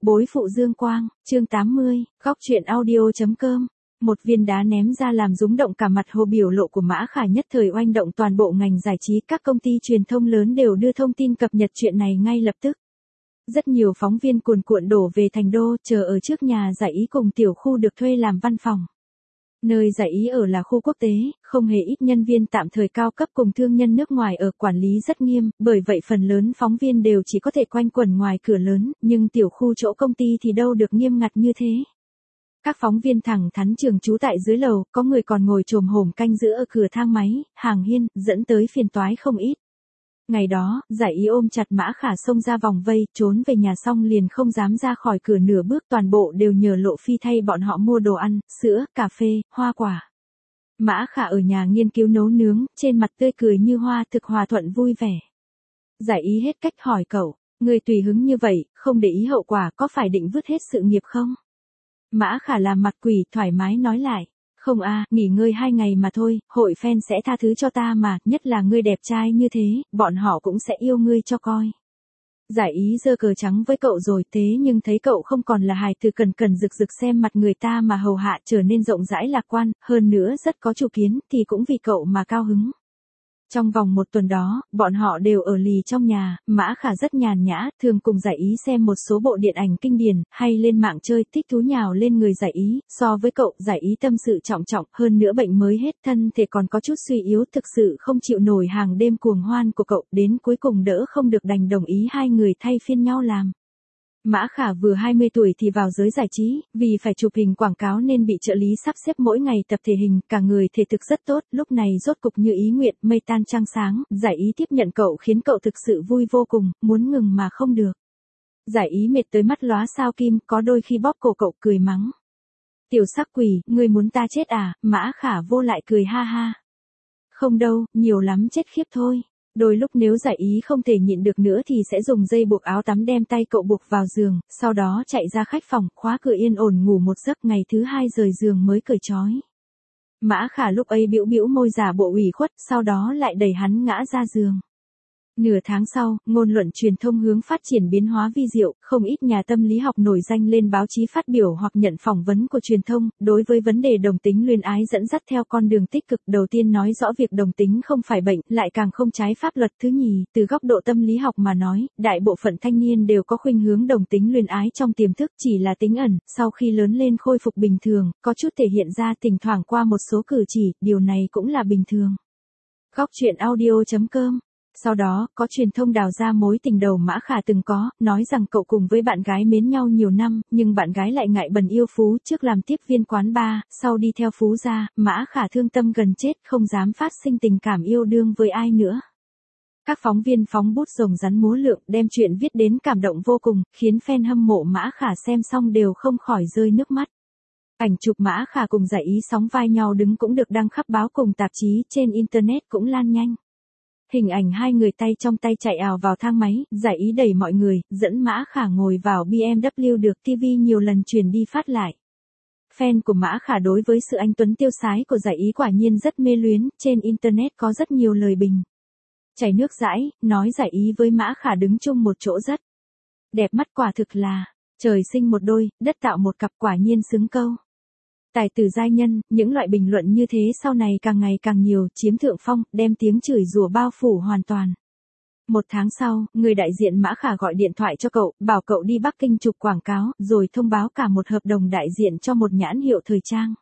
Bối phụ Dương Quang, chương 80, góc truyện audio.com. Một viên đá ném ra làm rúng động cả mặt hồ, biểu lộ của Mã Khả nhất thời oanh động toàn bộ ngành giải trí, các công ty truyền thông lớn đều đưa thông tin cập nhật chuyện này ngay lập tức. Rất nhiều phóng viên cuồn cuộn đổ về thành đô, chờ ở trước nhà giải ý cùng tiểu khu được thuê làm văn phòng. Nơi giải ý ở là khu quốc tế, không hề ít nhân viên tạm thời cao cấp cùng thương nhân nước ngoài ở, quản lý rất nghiêm, bởi vậy phần lớn phóng viên đều chỉ có thể quanh quẩn ngoài cửa lớn, nhưng tiểu khu chỗ công ty thì đâu được nghiêm ngặt như thế. Các phóng viên thẳng thắn trường trú tại dưới lầu, có người còn ngồi chồm hổm canh giữ ở cửa thang máy, hàng hiên, dẫn tới phiền toái không ít. Ngày đó, giải ý ôm chặt Mã Khả xông ra vòng vây, trốn về nhà xong liền không dám ra khỏi cửa nửa bước, toàn bộ đều nhờ Lộ Phi thay bọn họ mua đồ ăn, sữa, cà phê, hoa quả. Mã Khả ở nhà nghiên cứu nấu nướng, trên mặt tươi cười như hoa, thực hòa thuận vui vẻ. Giải ý hết cách hỏi cậu, người tùy hứng như vậy, không để ý hậu quả, có phải định vứt hết sự nghiệp không? Mã Khả làm mặt quỷ, thoải mái nói lại. Không nghỉ ngơi 2 ngày mà thôi, hội fan sẽ tha thứ cho ta mà, nhất là ngươi đẹp trai như thế, bọn họ cũng sẽ yêu ngươi cho coi. Giải ý giơ cờ trắng với cậu rồi, thế nhưng thấy cậu không còn là hài từ cần cần rực rực xem mặt người ta mà hầu hạ, trở nên rộng rãi lạc quan, hơn nữa rất có chủ kiến, thì cũng vì cậu mà cao hứng. Trong vòng 1 tuần đó, bọn họ đều ở lì trong nhà, Mã Khả rất nhàn nhã, thường cùng giải ý xem một số bộ điện ảnh kinh điển, hay lên mạng chơi, thích thú nhào lên người giải ý, so với cậu, giải ý tâm sự trọng trọng, hơn nữa bệnh mới hết, thân thể còn có chút suy yếu, thực sự không chịu nổi hàng đêm cuồng hoan của cậu, đến cuối cùng đỡ không được đành đồng ý hai người thay phiên nhau làm. Mã Khả vừa 20 tuổi thì vào giới giải trí, vì phải chụp hình quảng cáo nên bị trợ lý sắp xếp mỗi ngày tập thể hình, cả người thể thực rất tốt, lúc này rốt cục như ý nguyện, mây tan trăng sáng, giải ý tiếp nhận cậu khiến cậu thực sự vui vô cùng, muốn ngừng mà không được. Giải ý mệt tới mắt lóa sao kim, có đôi khi bóp cổ cậu cười mắng. Tiểu sắc quỷ, ngươi muốn ta chết à? Mã Khả vô lại cười ha ha. Không đâu, nhiều lắm chết khiếp thôi. Đôi lúc nếu giải ý không thể nhịn được nữa thì sẽ dùng dây buộc áo tắm đem tay cậu buộc vào giường, sau đó chạy ra khách phòng, khóa cửa yên ổn ngủ một giấc, ngày thứ 2 rời giường mới cởi trói. Mã Khả lúc ấy bĩu bĩu môi giả bộ ủy khuất, sau đó lại đẩy hắn ngã ra giường. Nửa tháng sau, ngôn luận truyền thông hướng phát triển biến hóa vi diệu, không ít nhà tâm lý học nổi danh lên báo chí phát biểu hoặc nhận phỏng vấn của truyền thông, đối với vấn đề đồng tính luyến ái dẫn dắt theo con đường tích cực. Đầu tiên nói rõ việc đồng tính không phải bệnh, lại càng không trái pháp luật. Thứ nhì, từ góc độ tâm lý học mà nói, đại bộ phận thanh niên đều có khuynh hướng đồng tính luyến ái trong tiềm thức, chỉ là tính ẩn, sau khi lớn lên khôi phục bình thường, có chút thể hiện ra thỉnh thoảng qua một số cử chỉ, điều này cũng là bình thường. Góc truyện audio.com. Sau đó, có truyền thông đào ra mối tình đầu Mã Khả từng có, nói rằng cậu cùng với bạn gái mến nhau nhiều năm, nhưng bạn gái lại ngại bần yêu Phú, trước làm tiếp viên quán bar, sau đi theo Phú ra, Mã Khả thương tâm gần chết, không dám phát sinh tình cảm yêu đương với ai nữa. Các phóng viên phóng bút rồng rắn múa lượn, đem chuyện viết đến cảm động vô cùng, khiến fan hâm mộ Mã Khả xem xong đều không khỏi rơi nước mắt. Ảnh chụp Mã Khả cùng giải ý sóng vai nhau đứng cũng được đăng khắp báo cùng tạp chí, trên internet cũng lan nhanh. Hình ảnh hai người tay trong tay chạy ào vào thang máy, giải ý đẩy mọi người, dẫn Mã Khả ngồi vào BMW được TV nhiều lần truyền đi phát lại. Fan của Mã Khả đối với sự anh tuấn tiêu sái của giải ý quả nhiên rất mê luyến, trên internet có rất nhiều lời bình. Chảy nước dãi, nói giải ý với Mã Khả đứng chung một chỗ rất đẹp mắt, quả thực là trời sinh một đôi, đất tạo một cặp, quả nhiên xứng câu. Tài tử giai nhân, những loại bình luận như thế sau này càng ngày càng nhiều, chiếm thượng phong, đem tiếng chửi rủa bao phủ hoàn toàn. 1 tháng sau, người đại diện Mã Khả gọi điện thoại cho cậu, bảo cậu đi Bắc Kinh chụp quảng cáo, rồi thông báo cả một hợp đồng đại diện cho một nhãn hiệu thời trang.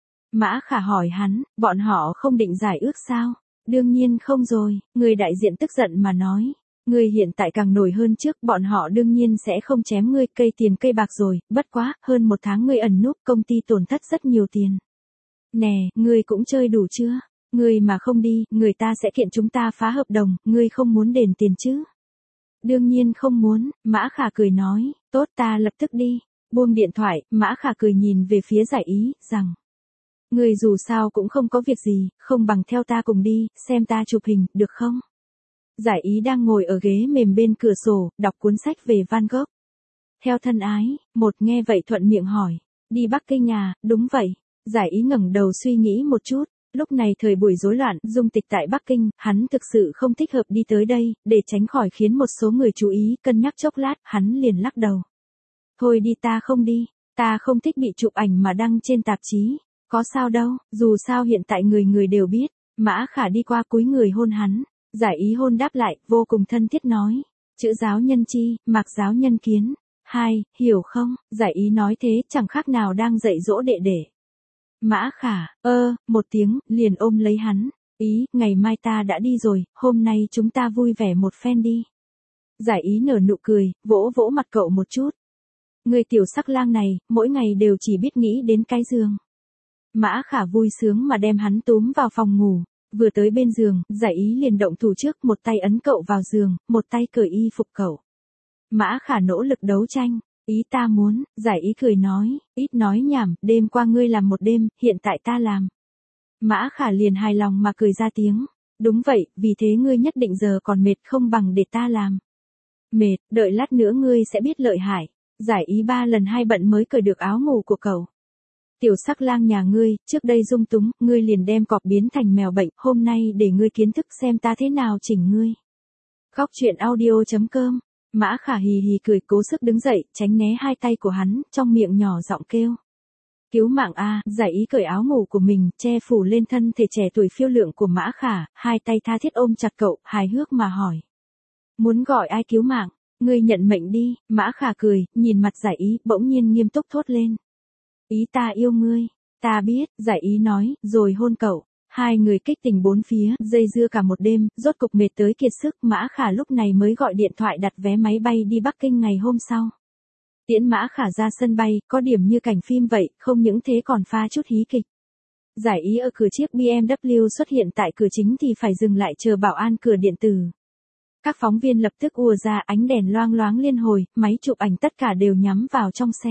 Mã Khả hỏi hắn, bọn họ không định giải ước sao? Đương nhiên không rồi, người đại diện tức giận mà nói. Ngươi hiện tại càng nổi hơn trước, bọn họ đương nhiên sẽ không chém ngươi, cây tiền cây bạc rồi, bất quá, hơn 1 tháng ngươi ẩn núp, công ty tổn thất rất nhiều tiền. Nè, ngươi cũng chơi đủ chưa? Ngươi mà không đi, người ta sẽ kiện chúng ta phá hợp đồng, ngươi không muốn đền tiền chứ? Đương nhiên không muốn, Mã Khả cười nói, tốt ta lập tức đi. Buông điện thoại, Mã Khả cười nhìn về phía giải ý, rằng. Ngươi dù sao cũng không có việc gì, không bằng theo ta cùng đi, xem ta chụp hình, được không? Giải ý đang ngồi ở ghế mềm bên cửa sổ, đọc cuốn sách về Van Gogh. Theo thân ái, một nghe vậy thuận miệng hỏi, đi Bắc Kinh à? Đúng vậy. Giải ý ngẩng đầu suy nghĩ một chút, lúc này thời buổi rối loạn, dung tịch tại Bắc Kinh, hắn thực sự không thích hợp đi tới đây, để tránh khỏi khiến một số người chú ý, cân nhắc chốc lát, hắn liền lắc đầu. Thôi đi, ta không đi. Ta không thích bị chụp ảnh mà đăng trên tạp chí. Có sao đâu, dù sao hiện tại người người đều biết. Mã Khả đi qua cúi người hôn hắn. Giải ý hôn đáp lại, vô cùng thân thiết nói. Chữ giáo nhân chi, mạc giáo nhân kiến. Hai, hiểu không? Giải ý nói thế chẳng khác nào đang dạy dỗ đệ đệ. Mã Khả, một tiếng, liền ôm lấy hắn. Ý, ngày mai ta đã đi rồi, hôm nay chúng ta vui vẻ một phen đi. Giải ý nở nụ cười, vỗ vỗ mặt cậu một chút. Người tiểu sắc lang này, mỗi ngày đều chỉ biết nghĩ đến cái giường. Mã Khả vui sướng mà đem hắn túm vào phòng ngủ. Vừa tới bên giường, giải ý liền động thủ trước, một tay ấn cậu vào giường, một tay cởi y phục cậu. Mã Khả nỗ lực đấu tranh. Ý ta muốn, giải ý cười nói, ít nói nhảm, đêm qua ngươi làm một đêm, hiện tại ta làm. Mã Khả liền hài lòng mà cười ra tiếng. Đúng vậy, vì thế ngươi nhất định giờ còn mệt không bằng để ta làm. Mệt, đợi lát nữa ngươi sẽ biết lợi hại. Giải ý 3 lần 2 bận mới cởi được áo ngủ của cậu. Tiểu sắc lang nhà ngươi, trước đây dung túng, ngươi liền đem cọp biến thành mèo bệnh, hôm nay để ngươi kiến thức xem ta thế nào chỉnh ngươi. Khóc chuyện audio.com. Mã Khả hì hì cười, cố sức đứng dậy, tránh né hai tay của hắn, trong miệng nhỏ giọng kêu. Cứu mạng a! Giải ý cởi áo ngủ của mình, che phủ lên thân thể trẻ tuổi phiêu lượng của Mã Khả, hai tay tha thiết ôm chặt cậu, hài hước mà hỏi. Muốn gọi ai cứu mạng? Ngươi nhận mệnh đi. Mã Khả cười, nhìn mặt giải ý, bỗng nhiên nghiêm túc thốt lên. Ý ta yêu ngươi. Ta biết, giải ý nói, rồi hôn cậu. Hai người kích tình bốn phía, dây dưa cả một đêm, rốt cục mệt tới kiệt sức. Mã Khả lúc này mới gọi điện thoại đặt vé máy bay đi Bắc Kinh ngày hôm sau. Tiễn Mã Khả ra sân bay, có điểm như cảnh phim vậy, không những thế còn pha chút hí kịch. Giải ý ở cửa chiếc BMW xuất hiện tại cửa chính thì phải dừng lại chờ bảo an cửa điện tử. Các phóng viên lập tức ùa ra, ánh đèn loang loáng liên hồi, máy chụp ảnh tất cả đều nhắm vào trong xe.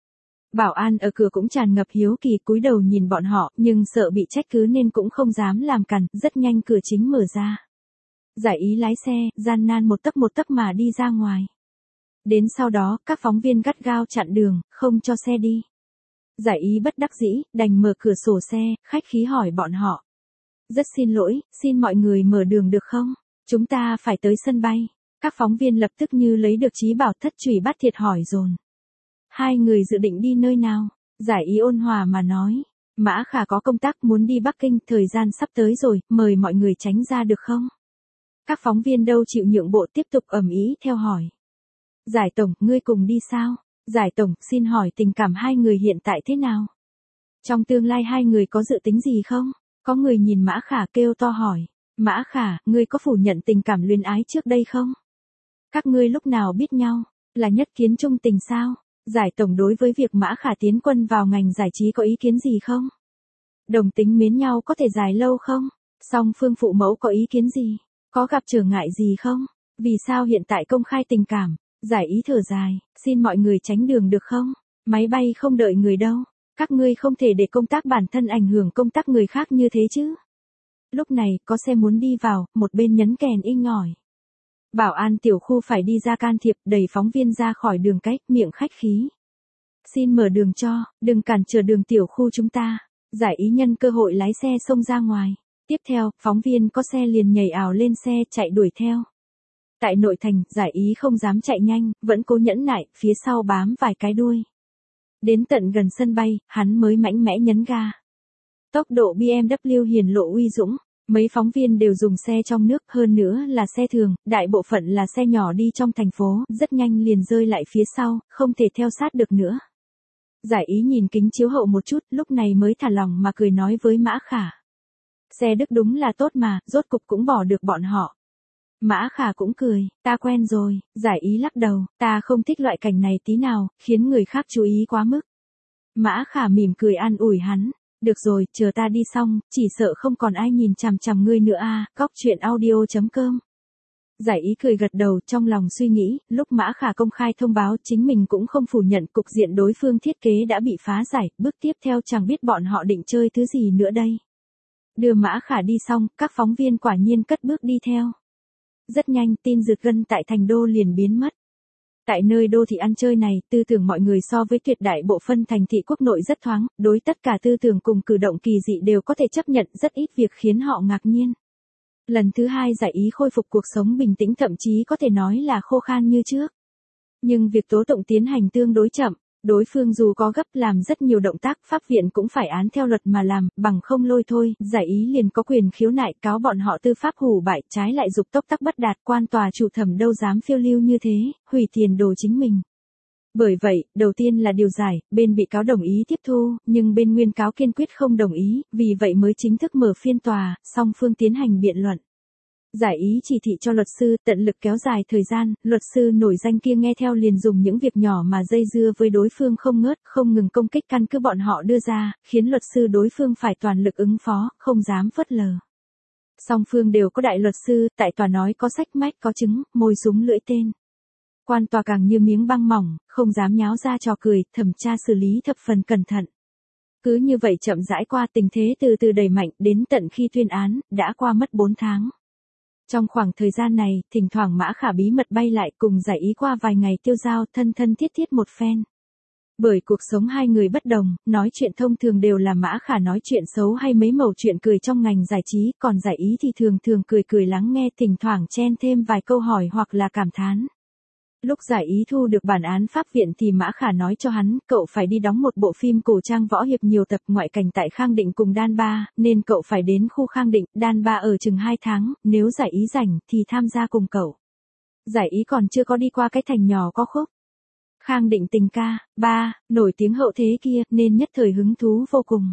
Bảo an ở cửa cũng tràn ngập hiếu kỳ, cúi đầu nhìn bọn họ, nhưng sợ bị trách cứ nên cũng không dám làm cản, rất nhanh cửa chính mở ra. Giải ý lái xe, gian nan một tấc mà đi ra ngoài. Đến sau đó, các phóng viên gắt gao chặn đường, không cho xe đi. Giải ý bất đắc dĩ, đành mở cửa sổ xe, khách khí hỏi bọn họ. Rất xin lỗi, xin mọi người mở đường được không? Chúng ta phải tới sân bay. Các phóng viên lập tức như lấy được trí bảo, thất trùy bắt thiệt hỏi dồn. Hai người dự định đi nơi nào? Giải ý ôn hòa mà nói. Mã Khả có công tác muốn đi Bắc Kinh, thời gian sắp tới rồi, mời mọi người tránh ra được không? Các phóng viên đâu chịu nhượng bộ, tiếp tục ầm ĩ theo hỏi. Giải tổng, ngươi cùng đi sao? Giải tổng, xin hỏi tình cảm hai người hiện tại thế nào? Trong tương lai hai người có dự tính gì không? Có người nhìn Mã Khả kêu to hỏi. Mã Khả, ngươi có phủ nhận tình cảm luyến ái trước đây không? Các ngươi lúc nào biết nhau? Là nhất kiến chung tình sao? Giải tổng đối với việc Mã Khả tiến quân vào ngành giải trí có ý kiến gì không? Đồng tính mến nhau có thể dài lâu không? Song phương phụ mẫu có ý kiến gì? Có gặp trở ngại gì không? Vì sao hiện tại công khai tình cảm? Giải ý thở dài, xin mọi người tránh đường được không? Máy bay không đợi người đâu. Các ngươi không thể để công tác bản thân ảnh hưởng công tác người khác như thế chứ. Lúc này, có xe muốn đi vào, một bên nhấn kèn inh ỏi. Bảo an tiểu khu phải đi ra can thiệp, đẩy phóng viên ra khỏi đường cách, miệng khách khí. Xin mở đường cho, đừng cản trở đường tiểu khu chúng ta. Giải ý nhân cơ hội lái xe xông ra ngoài. Tiếp theo, phóng viên có xe liền nhảy ào lên xe chạy đuổi theo. Tại nội thành, giải ý không dám chạy nhanh, vẫn cố nhẫn nại, phía sau bám vài cái đuôi. Đến tận gần sân bay, hắn mới mạnh mẽ nhấn ga. Tốc độ BMW hiển lộ uy dũng. Mấy phóng viên đều dùng xe trong nước, hơn nữa là xe thường, đại bộ phận là xe nhỏ đi trong thành phố, rất nhanh liền rơi lại phía sau, không thể theo sát được nữa. Giải ý nhìn kính chiếu hậu một chút, lúc này mới thả lòng mà cười nói với Mã Khả. Xe Đức đúng là tốt mà, rốt cục cũng bỏ được bọn họ. Mã Khả cũng cười, ta quen rồi. Giải ý lắc đầu, ta không thích loại cảnh này tí nào, khiến người khác chú ý quá mức. Mã Khả mỉm cười an ủi hắn. Được rồi, chờ ta đi xong, chỉ sợ không còn ai nhìn chằm chằm ngươi nữa a. Cóc chuyện audio.com. Giải ý cười gật đầu, trong lòng suy nghĩ, lúc Mã Khả công khai thông báo chính mình cũng không phủ nhận cục diện đối phương thiết kế đã bị phá giải, bước tiếp theo chẳng biết bọn họ định chơi thứ gì nữa đây. Đưa Mã Khả đi xong, các phóng viên quả nhiên cất bước đi theo. Rất nhanh, tin rực gân tại thành đô liền biến mất. Tại nơi đô thị ăn chơi này, tư tưởng mọi người so với tuyệt đại bộ phân thành thị quốc nội rất thoáng, đối tất cả tư tưởng cùng cử động kỳ dị đều có thể chấp nhận, rất ít việc khiến họ ngạc nhiên. Lần thứ hai giải ý khôi phục cuộc sống bình tĩnh, thậm chí có thể nói là khô khan như trước. Nhưng việc tố tụng tiến hành tương đối chậm, đối phương dù có gấp làm rất nhiều động tác pháp viện cũng phải án theo luật mà làm, bằng không lôi thôi, giải ý liền có quyền khiếu nại cáo bọn họ tư pháp hủ bại, trái lại dục tốc tắc bất đạt, quan tòa chủ thẩm đâu dám phiêu lưu như thế, hủy tiền đồ chính mình. Bởi vậy, đầu tiên là điều giải, bên bị cáo đồng ý tiếp thu, nhưng bên nguyên cáo kiên quyết không đồng ý, vì vậy mới chính thức mở phiên tòa, song phương tiến hành biện luận. Giải ý chỉ thị cho luật sư tận lực kéo dài thời gian, luật sư nổi danh kia nghe theo liền dùng những việc nhỏ mà dây dưa với đối phương không ngớt, không ngừng công kích căn cứ bọn họ đưa ra, khiến luật sư đối phương phải toàn lực ứng phó, không dám phớt lờ. Song phương đều có đại luật sư, tại tòa nói có sách mách có chứng, môi súng lưỡi tên. Quan tòa càng như miếng băng mỏng, không dám nháo ra trò cười, thẩm tra xử lý thập phần cẩn thận. Cứ như vậy chậm rãi qua, tình thế từ từ đẩy mạnh, đến tận khi tuyên án, đã qua mất 4 tháng. Trong khoảng thời gian này, thỉnh thoảng Mã Khả bí mật bay lại cùng giải ý qua vài ngày tiêu giao thân thân thiết thiết một phen. Bởi cuộc sống hai người bất đồng, nói chuyện thông thường đều là Mã Khả nói chuyện xấu hay mấy mẩu chuyện cười trong ngành giải trí, còn giải ý thì thường thường cười cười lắng nghe, thỉnh thoảng chen thêm vài câu hỏi hoặc là cảm thán. Lúc giải ý thu được bản án pháp viện thì Mã Khả nói cho hắn, cậu phải đi đóng một bộ phim cổ trang võ hiệp nhiều tập ngoại cảnh tại Khang Định cùng Đan Ba, nên cậu phải đến khu Khang Định, Đan Ba ở chừng 2 tháng, nếu giải ý rảnh thì tham gia cùng cậu. Giải ý còn chưa có đi qua cái thành nhỏ có khúc Khang Định tình ca, nổi tiếng hậu thế kia, nên nhất thời hứng thú vô cùng.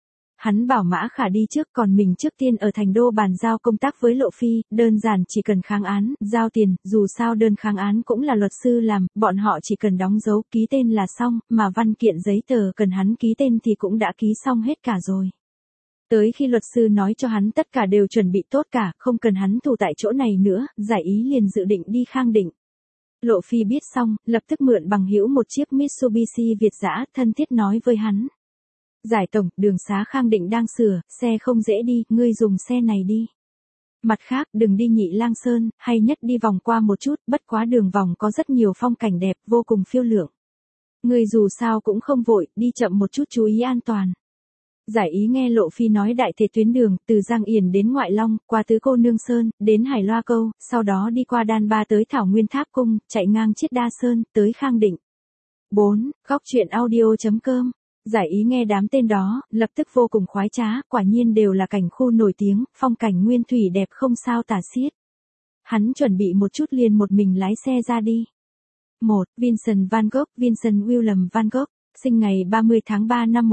Hắn bảo Mã Khả đi trước, còn mình trước tiên ở thành đô bàn giao công tác với Lộ Phi, đơn giản chỉ cần kháng án, giao tiền, dù sao đơn kháng án cũng là luật sư làm, bọn họ chỉ cần đóng dấu ký tên là xong, mà văn kiện giấy tờ cần hắn ký tên thì cũng đã ký xong hết cả rồi. Tới khi luật sư nói cho hắn tất cả đều chuẩn bị tốt cả, không cần hắn tù tại chỗ này nữa, giải ý liền dự định đi Khang Định. Lộ Phi biết xong, lập tức mượn bằng hữu một chiếc Mitsubishi Việt dã, thân thiết nói với hắn. Giải tổng, đường xá Khang Định đang sửa, xe không dễ đi, ngươi dùng xe này đi. Mặt khác, đừng đi Nhị Lang Sơn, hay nhất đi vòng qua một chút, bất quá đường vòng có rất nhiều phong cảnh đẹp, vô cùng phiêu lượng. Ngươi dù sao cũng không vội, đi chậm một chút chú ý an toàn. Giải ý nghe Lộ Phi nói đại thể tuyến đường, từ Giang Yển đến Ngoại Long, qua Tứ Cô Nương Sơn, đến Hải Loa Câu, sau đó đi qua Đan Ba tới Thảo Nguyên Tháp Cung, chạy ngang Chiết Đa Sơn, tới Khang Định. 4. Góc truyện audio.com. Giải ý nghe đám tên đó, lập tức vô cùng khoái trá, quả nhiên đều là cảnh khu nổi tiếng, phong cảnh nguyên thủy đẹp không sao tả xiết. Hắn chuẩn bị một chút liền một mình lái xe ra đi. 1. Vincent van Gogh, Vincent Willem van Gogh, sinh ngày 30 tháng 3 năm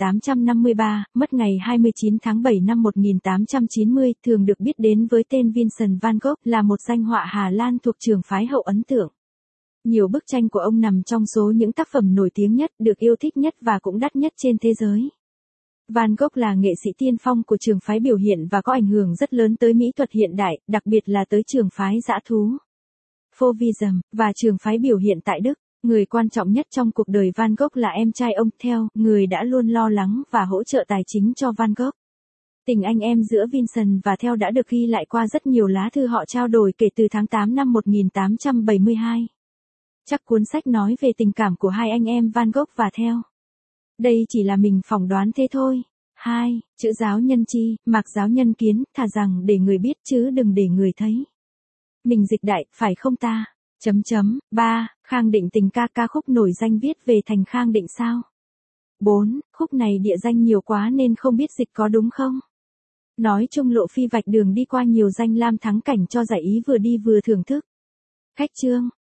1853, mất ngày 29 tháng 7 năm 1890, thường được biết đến với tên Vincent van Gogh, là một danh họa Hà Lan thuộc trường phái hậu ấn tượng. Nhiều bức tranh của ông nằm trong số những tác phẩm nổi tiếng nhất, được yêu thích nhất và cũng đắt nhất trên thế giới. Van Gogh là nghệ sĩ tiên phong của trường phái biểu hiện và có ảnh hưởng rất lớn tới mỹ thuật hiện đại, đặc biệt là tới trường phái dã thú, Fauvism, và trường phái biểu hiện tại Đức. Người quan trọng nhất trong cuộc đời Van Gogh là em trai ông, Theo, người đã luôn lo lắng và hỗ trợ tài chính cho Van Gogh. Tình anh em giữa Vincent và Theo đã được ghi lại qua rất nhiều lá thư họ trao đổi kể từ tháng 8 năm 1872. Chắc cuốn sách nói về tình cảm của hai anh em Van Gogh và Theo. Đây chỉ là mình phỏng đoán thế thôi. 2. Chữ giáo nhân chi, mạc giáo nhân kiến, thà rằng để người biết chứ đừng để người thấy. Mình dịch đại, phải không ta? 3. Khang Định tình ca, ca khúc nổi danh viết về thành Khang Định sao? 4. Khúc này địa danh nhiều quá nên không biết dịch có đúng không? Nói chung Lộ Phi vạch đường đi qua nhiều danh lam thắng cảnh cho giải ý vừa đi vừa thưởng thức. Cách chương.